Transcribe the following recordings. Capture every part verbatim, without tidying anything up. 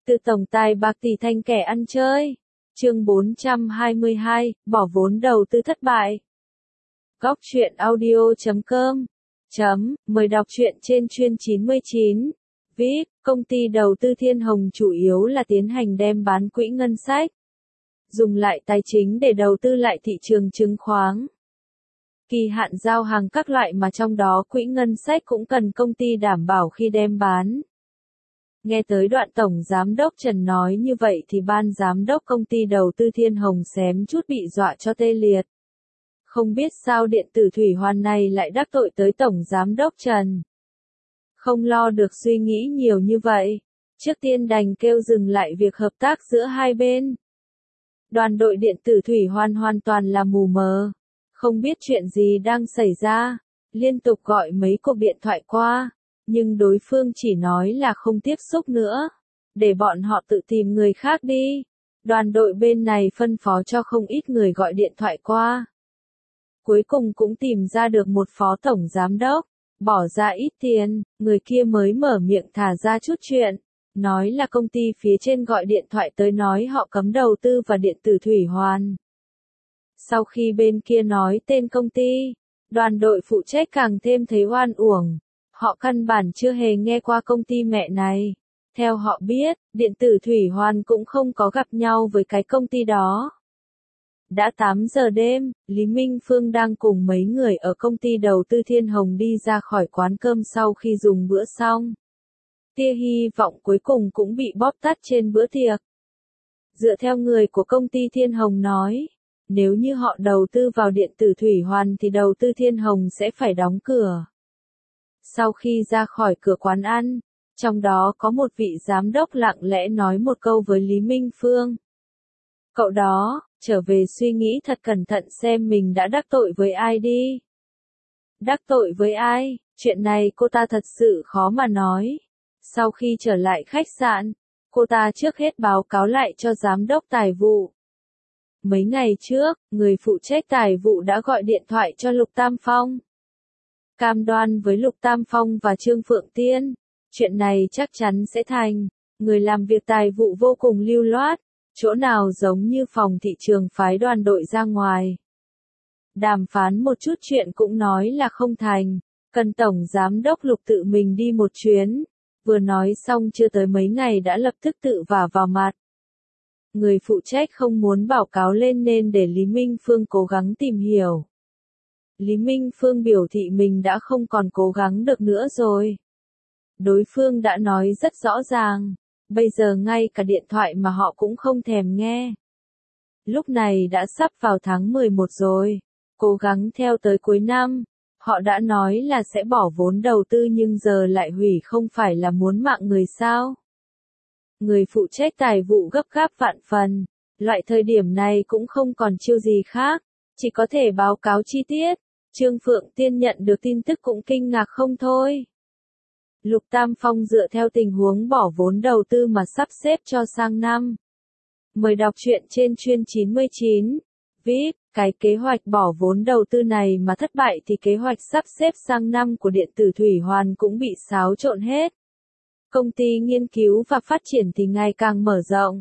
Từ tổng tài bạc tỷ thành kẻ ăn chơi. Chương bốn trăm hai mươi hai, bỏ vốn đầu tư thất bại. Góc truyện audio chấm com chấm mời đọc truyện trên chuyên chín mươi chín. vê i pê, công ty đầu tư Thiên Hồng chủ yếu là tiến hành đem bán quỹ ngân sách, dùng lại tài chính để đầu tư lại thị trường chứng khoán. Kỳ hạn giao hàng các loại mà trong đó quỹ ngân sách cũng cần công ty đảm bảo khi đem bán. Nghe tới đoạn Tổng Giám đốc Trần nói như vậy thì ban giám đốc công ty đầu tư Thiên Hồng xém chút bị dọa cho tê liệt. Không biết sao điện tử thủy hoàn này lại đắc tội tới Tổng Giám đốc Trần. Không lo được suy nghĩ nhiều như vậy, trước tiên đành kêu dừng lại việc hợp tác giữa hai bên. Đoàn đội điện tử thủy hoàn hoàn toàn là mù mờ, không biết chuyện gì đang xảy ra, liên tục gọi mấy cuộc điện thoại qua. Nhưng đối phương chỉ nói là không tiếp xúc nữa, để bọn họ tự tìm người khác đi. Đoàn đội bên này phân phó cho không ít người gọi điện thoại qua. Cuối cùng cũng tìm ra được một phó tổng giám đốc, bỏ ra ít tiền, người kia mới mở miệng thả ra chút chuyện, nói là công ty phía trên gọi điện thoại tới nói họ cấm đầu tư vào điện tử thủy hoàn. Sau khi bên kia nói tên công ty, đoàn đội phụ trách càng thêm thấy oan uổng. Họ căn bản chưa hề nghe qua công ty mẹ này. Theo họ biết, điện tử thủy hoàn cũng không có gặp nhau với cái công ty đó. Đã tám giờ đêm, Lý Minh Phương đang cùng mấy người ở công ty đầu tư Thiên Hồng đi ra khỏi quán cơm sau khi dùng bữa xong. Tia hy vọng cuối cùng cũng bị bóp tắt trên bữa tiệc. Dựa theo người của công ty Thiên Hồng nói, nếu như họ đầu tư vào điện tử thủy hoàn thì đầu tư Thiên Hồng sẽ phải đóng cửa. Sau khi ra khỏi cửa quán ăn, trong đó có một vị giám đốc lặng lẽ nói một câu với Lý Minh Phương. Cậu đó, trở về suy nghĩ thật cẩn thận xem mình đã đắc tội với ai đi. Đắc tội với ai, chuyện này cô ta thật sự khó mà nói. Sau khi trở lại khách sạn, cô ta trước hết báo cáo lại cho giám đốc tài vụ. Mấy ngày trước, người phụ trách tài vụ đã gọi điện thoại cho Lục Tam Phong. Cam đoan với Lục Tam Phong và Trương Phượng Tiên, chuyện này chắc chắn sẽ thành. Người làm việc tài vụ vô cùng lưu loát, chỗ nào giống như phòng thị trường phái đoàn đội ra ngoài. Đàm phán một chút chuyện cũng nói là không thành, cần Tổng Giám đốc Lục tự mình đi một chuyến. Vừa nói xong chưa tới mấy ngày đã lập tức tự vả vào mặt. Người phụ trách không muốn báo cáo lên nên để Lý Minh Phương cố gắng tìm hiểu. Lý Minh Phương biểu thị mình đã không còn cố gắng được nữa rồi. Đối phương đã nói rất rõ ràng, bây giờ ngay cả điện thoại mà họ cũng không thèm nghe. Lúc này đã sắp vào tháng mười một rồi, cố gắng theo tới cuối năm, họ đã nói là sẽ bỏ vốn đầu tư nhưng giờ lại hủy không phải là muốn mạng người sao. Người phụ trách tài vụ gấp gáp vạn phần, loại thời điểm này cũng không còn chiêu gì khác, chỉ có thể báo cáo chi tiết. Trương Phượng Tiên nhận được tin tức cũng kinh ngạc không thôi. Lục Tam Phong dựa theo tình huống bỏ vốn đầu tư mà sắp xếp cho sang năm. Mời đọc truyện trên chuyên chín mươi chín. vê i pê, cái kế hoạch bỏ vốn đầu tư này mà thất bại thì kế hoạch sắp xếp sang năm của điện tử thủy hoàn cũng bị xáo trộn hết. Công ty nghiên cứu và phát triển thì ngày càng mở rộng.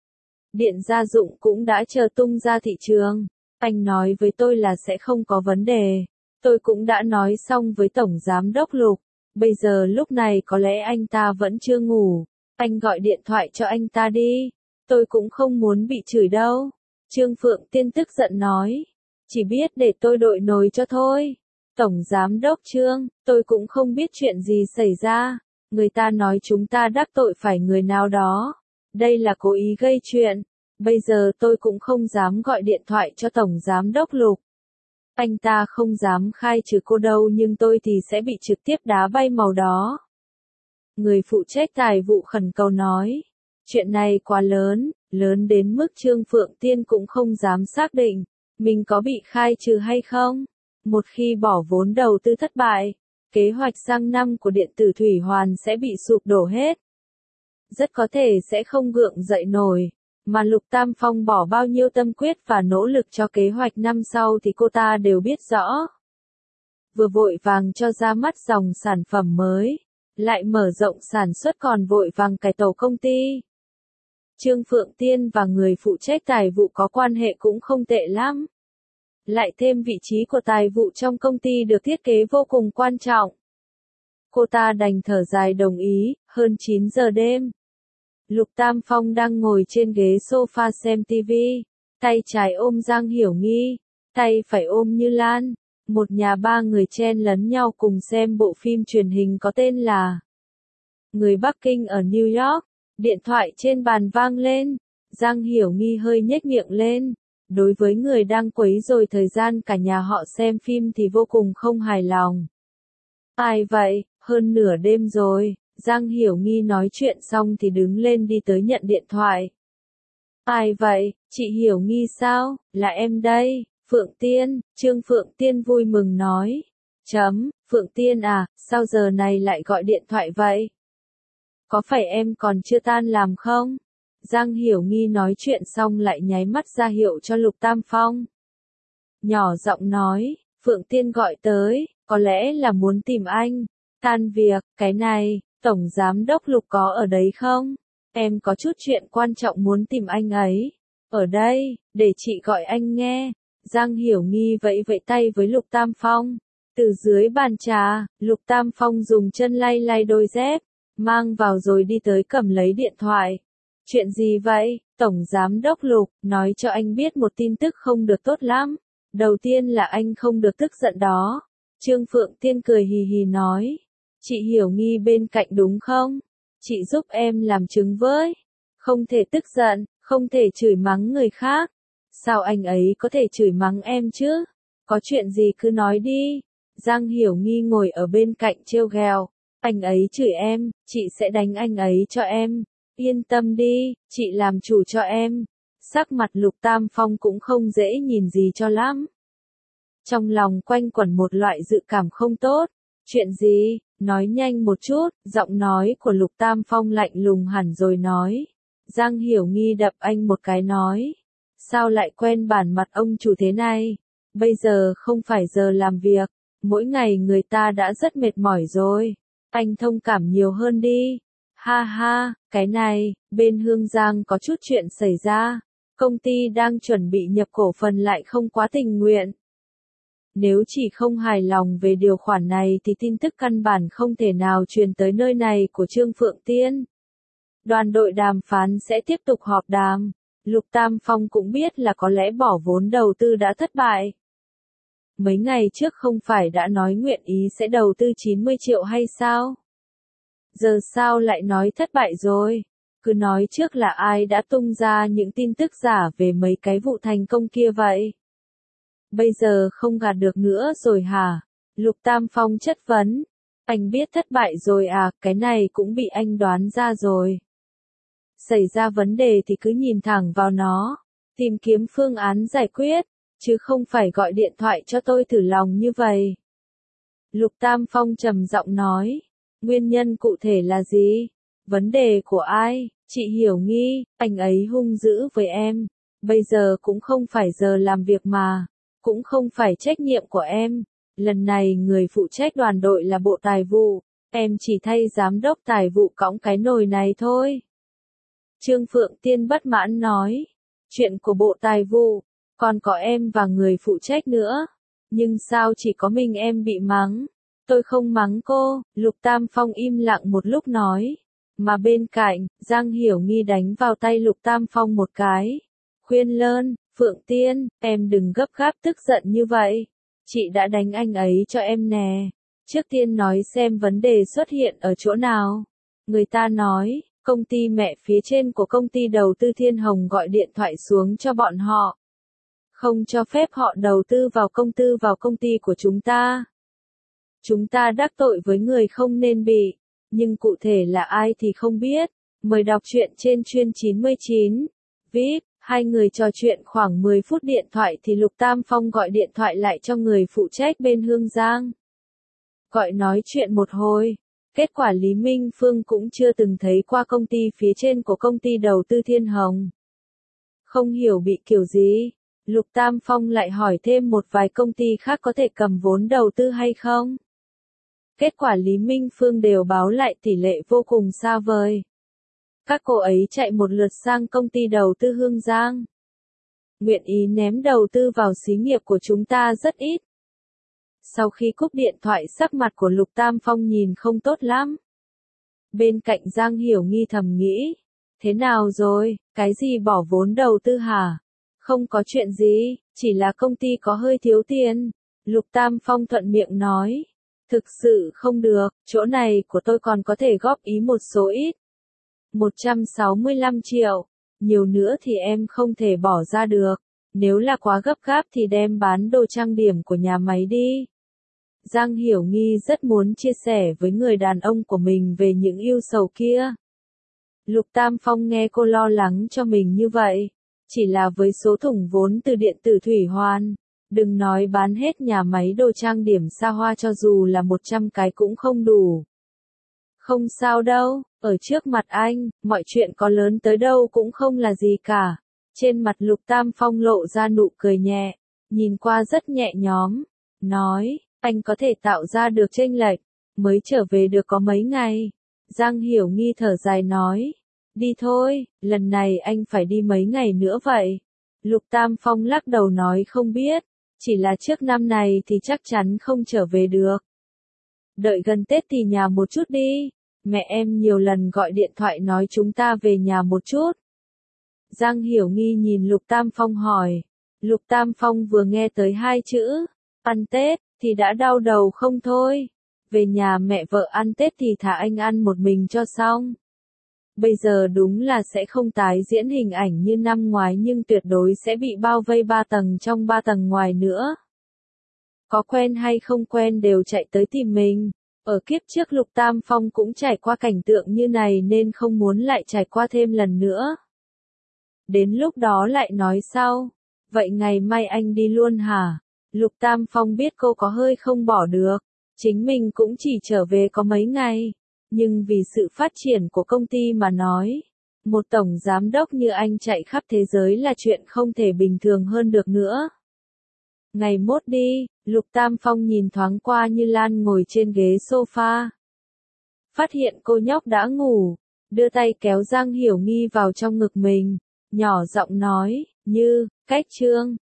Điện gia dụng cũng đã chờ tung ra thị trường. Anh nói với tôi là sẽ không có vấn đề. Tôi cũng đã nói xong với Tổng Giám đốc Lục. Bây giờ lúc này có lẽ anh ta vẫn chưa ngủ. Anh gọi điện thoại cho anh ta đi. Tôi cũng không muốn bị chửi đâu. Trương Phượng Tiên tức giận nói. Chỉ biết để tôi đội nồi cho thôi. Tổng Giám đốc Trương, tôi cũng không biết chuyện gì xảy ra. Người ta nói chúng ta đắc tội phải người nào đó. Đây là cố ý gây chuyện. Bây giờ tôi cũng không dám gọi điện thoại cho Tổng Giám đốc Lục. Anh ta không dám khai trừ cô đâu nhưng tôi thì sẽ bị trực tiếp đá bay màu đó. Người phụ trách tài vụ khẩn cầu nói. Chuyện này quá lớn, lớn đến mức Trương Phượng Tiên cũng không dám xác định, mình có bị khai trừ hay không. Một khi bỏ vốn đầu tư thất bại, kế hoạch sang năm của điện tử thủy hoàn sẽ bị sụp đổ hết. Rất có thể sẽ không gượng dậy nổi. Mà Lục Tam Phong bỏ bao nhiêu tâm quyết và nỗ lực cho kế hoạch năm sau thì cô ta đều biết rõ. Vừa vội vàng cho ra mắt dòng sản phẩm mới, lại mở rộng sản xuất còn vội vàng cải tổ công ty. Trương Phượng Tiên và người phụ trách tài vụ có quan hệ cũng không tệ lắm. Lại thêm vị trí của tài vụ trong công ty được thiết kế vô cùng quan trọng. Cô ta đành thở dài đồng ý, hơn chín giờ đêm. Lục Tam Phong đang ngồi trên ghế sofa xem tivi, tay trái ôm Giang Hiểu Nghi, tay phải ôm Như Lan. Một nhà ba người chen lấn nhau cùng xem bộ phim truyền hình có tên là Người Bắc Kinh ở New York. Điện thoại trên bàn vang lên, Giang Hiểu Nghi hơi nhếch miệng lên. Đối với người đang quấy rối thời gian cả nhà họ xem phim thì vô cùng không hài lòng. Ai vậy, hơn nửa đêm rồi. Giang Hiểu Nghi nói chuyện xong thì đứng lên đi tới nhận điện thoại. Ai vậy, chị Hiểu Nghi sao, là em đây, Phượng Tiên, Trương Phượng Tiên vui mừng nói. Chấm, Phượng Tiên à, sao giờ này lại gọi điện thoại vậy? Có phải em còn chưa tan làm không? Giang Hiểu Nghi nói chuyện xong lại nháy mắt ra hiệu cho Lục Tam Phong. Nhỏ giọng nói, Phượng Tiên gọi tới, có lẽ là muốn tìm anh. Tan việc, cái này, Tổng Giám đốc Lục có ở đấy không? Em có chút chuyện quan trọng muốn tìm anh ấy. Ở đây, để chị gọi anh nghe. Giang Hiểu Nghi vẫy vẫy tay với Lục Tam Phong. Từ dưới bàn trà, Lục Tam Phong dùng chân lay lay đôi dép, mang vào rồi đi tới cầm lấy điện thoại. Chuyện gì vậy, Tổng Giám đốc Lục, nói cho anh biết một tin tức không được tốt lắm. Đầu tiên là anh không được tức giận đó. Trương Phượng Tiên cười hì hì nói. Chị Hiểu Nghi bên cạnh đúng không? Chị giúp em làm chứng với. Không thể tức giận, không thể chửi mắng người khác. Sao anh ấy có thể chửi mắng em chứ? Có chuyện gì cứ nói đi. Giang Hiểu Nghi ngồi ở bên cạnh trêu ghẹo. Anh ấy chửi em, chị sẽ đánh anh ấy cho em. Yên tâm đi, chị làm chủ cho em. Sắc mặt Lục Tam Phong cũng không dễ nhìn gì cho lắm. Trong lòng quanh quẩn một loại dự cảm không tốt. Chuyện gì? Nói nhanh một chút, giọng nói của Lục Tam Phong lạnh lùng hẳn rồi nói. Giang Hiểu Nghi đập anh một cái nói. Sao lại quen bản mặt ông chủ thế này? Bây giờ không phải giờ làm việc, mỗi ngày người ta đã rất mệt mỏi rồi. Anh thông cảm nhiều hơn đi. Ha ha, cái này, bên Hương Giang có chút chuyện xảy ra. Công ty đang chuẩn bị nhập cổ phần lại không quá tình nguyện. Nếu chỉ không hài lòng về điều khoản này thì tin tức căn bản không thể nào truyền tới nơi này của Trương Phượng Tiên. Đoàn đội đàm phán sẽ tiếp tục họp đàm. Lục Tam Phong cũng biết là có lẽ bỏ vốn đầu tư đã thất bại. Mấy ngày trước không phải đã nói nguyện ý sẽ đầu tư chín mươi triệu hay sao? Giờ sao lại nói thất bại rồi? Cứ nói trước là ai đã tung ra những tin tức giả về mấy cái vụ thành công kia vậy? Bây giờ không gạt được nữa rồi hả? Lục Tam Phong chất vấn. Anh biết thất bại rồi à, cái này cũng bị anh đoán ra rồi. Xảy ra vấn đề thì cứ nhìn thẳng vào nó, tìm kiếm phương án giải quyết, chứ không phải gọi điện thoại cho tôi thử lòng như vậy. Lục Tam Phong trầm giọng nói. Nguyên nhân cụ thể là gì? Vấn đề của ai? Chị Hiểu Nghi, anh ấy hung dữ với em. Bây giờ cũng không phải giờ làm việc mà. Cũng không phải trách nhiệm của em. Lần này người phụ trách đoàn đội là bộ tài vụ. Em chỉ thay giám đốc tài vụ cõng cái nồi này thôi. Trương Phượng Tiên bất mãn nói. Chuyện của bộ tài vụ, còn có em và người phụ trách nữa. Nhưng sao chỉ có mình em bị mắng? Tôi không mắng cô, Lục Tam Phong im lặng một lúc nói. Mà bên cạnh, Giang Hiểu Nghi đánh vào tay Lục Tam Phong một cái. Khuyên lơn, Phượng Tiên, em đừng gấp gáp tức giận như vậy. Chị đã đánh anh ấy cho em nè. Trước tiên nói xem vấn đề xuất hiện ở chỗ nào. Người ta nói, công ty mẹ phía trên của công ty đầu tư Thiên Hồng gọi điện thoại xuống cho bọn họ. Không cho phép họ đầu tư vào công tư vào công ty của chúng ta. Chúng ta đắc tội với người không nên bị, nhưng cụ thể là ai thì không biết. Mời đọc truyện trên chuyên chín mươi chín. vê i pê, hai người trò chuyện khoảng mười phút điện thoại thì Lục Tam Phong gọi điện thoại lại cho người phụ trách bên Hương Giang. Gọi nói chuyện một hồi, kết quả Lý Minh Phương cũng chưa từng thấy qua công ty phía trên của công ty đầu tư Thiên Hồng. Không hiểu bị kiểu gì, Lục Tam Phong lại hỏi thêm một vài công ty khác có thể cầm vốn đầu tư hay không. Kết quả Lý Minh Phương đều báo lại tỷ lệ vô cùng xa vời. Các cô ấy chạy một lượt sang công ty đầu tư Hương Giang. Nguyện ý ném đầu tư vào xí nghiệp của chúng ta rất ít. Sau khi cúp điện thoại sắc mặt của Lục Tam Phong nhìn không tốt lắm. Bên cạnh Giang Hiểu Nghi thầm nghĩ. Thế nào rồi, cái gì bỏ vốn đầu tư hả? Không có chuyện gì, chỉ là công ty có hơi thiếu tiền. Lục Tam Phong thuận miệng nói. Thực sự không được, chỗ này của tôi còn có thể góp ý một số ít. một trăm sáu mươi lăm triệu, nhiều nữa thì em không thể bỏ ra được. Nếu là quá gấp gáp thì đem bán đồ trang điểm của nhà máy đi. Giang Hiểu Nghi rất muốn chia sẻ với người đàn ông của mình về những ưu sầu kia. Lục Tam Phong nghe cô lo lắng cho mình như vậy. Chỉ là với số thủng vốn từ điện tử Thủy Hoàn, đừng nói bán hết nhà máy đồ trang điểm xa hoa, cho dù là một trăm cái cũng không đủ. Không sao đâu, ở trước mặt anh, mọi chuyện có lớn tới đâu cũng không là gì cả. Trên mặt Lục Tam Phong lộ ra nụ cười nhẹ, nhìn qua rất nhẹ nhõm, nói, anh có thể tạo ra được chênh lệch, mới trở về được có mấy ngày. Giang Hiểu Nghi thở dài nói, đi thôi, lần này anh phải đi mấy ngày nữa vậy. Lục Tam Phong lắc đầu nói không biết, chỉ là trước năm này thì chắc chắn không trở về được. Đợi gần Tết thì nhà một chút đi, mẹ em nhiều lần gọi điện thoại nói chúng ta về nhà một chút. Giang Hiểu Nghi nhìn Lục Tam Phong hỏi. Lục Tam Phong vừa nghe tới hai chữ, ăn Tết, thì đã đau đầu không thôi. Về nhà mẹ vợ ăn Tết thì thả anh ăn một mình cho xong. Bây giờ đúng là sẽ không tái diễn hình ảnh như năm ngoái, nhưng tuyệt đối sẽ bị bao vây ba tầng trong ba tầng ngoài nữa. Có quen hay không quen đều chạy tới tìm mình. Ở kiếp trước Lục Tam Phong cũng trải qua cảnh tượng như này nên không muốn lại trải qua thêm lần nữa. Đến lúc đó lại nói sau. Vậy ngày mai anh đi luôn hả? Lục Tam Phong biết cô có hơi không bỏ được. Chính mình cũng chỉ trở về có mấy ngày. Nhưng vì sự phát triển của công ty mà nói. Một tổng giám đốc như anh chạy khắp thế giới là chuyện không thể bình thường hơn được nữa. Ngày mốt đi, Lục Tam Phong nhìn thoáng qua Như Lan ngồi trên ghế sofa. Phát hiện cô nhóc đã ngủ, đưa tay kéo Giang Hiểu Nghi vào trong ngực mình, nhỏ giọng nói, Như, cách Trương,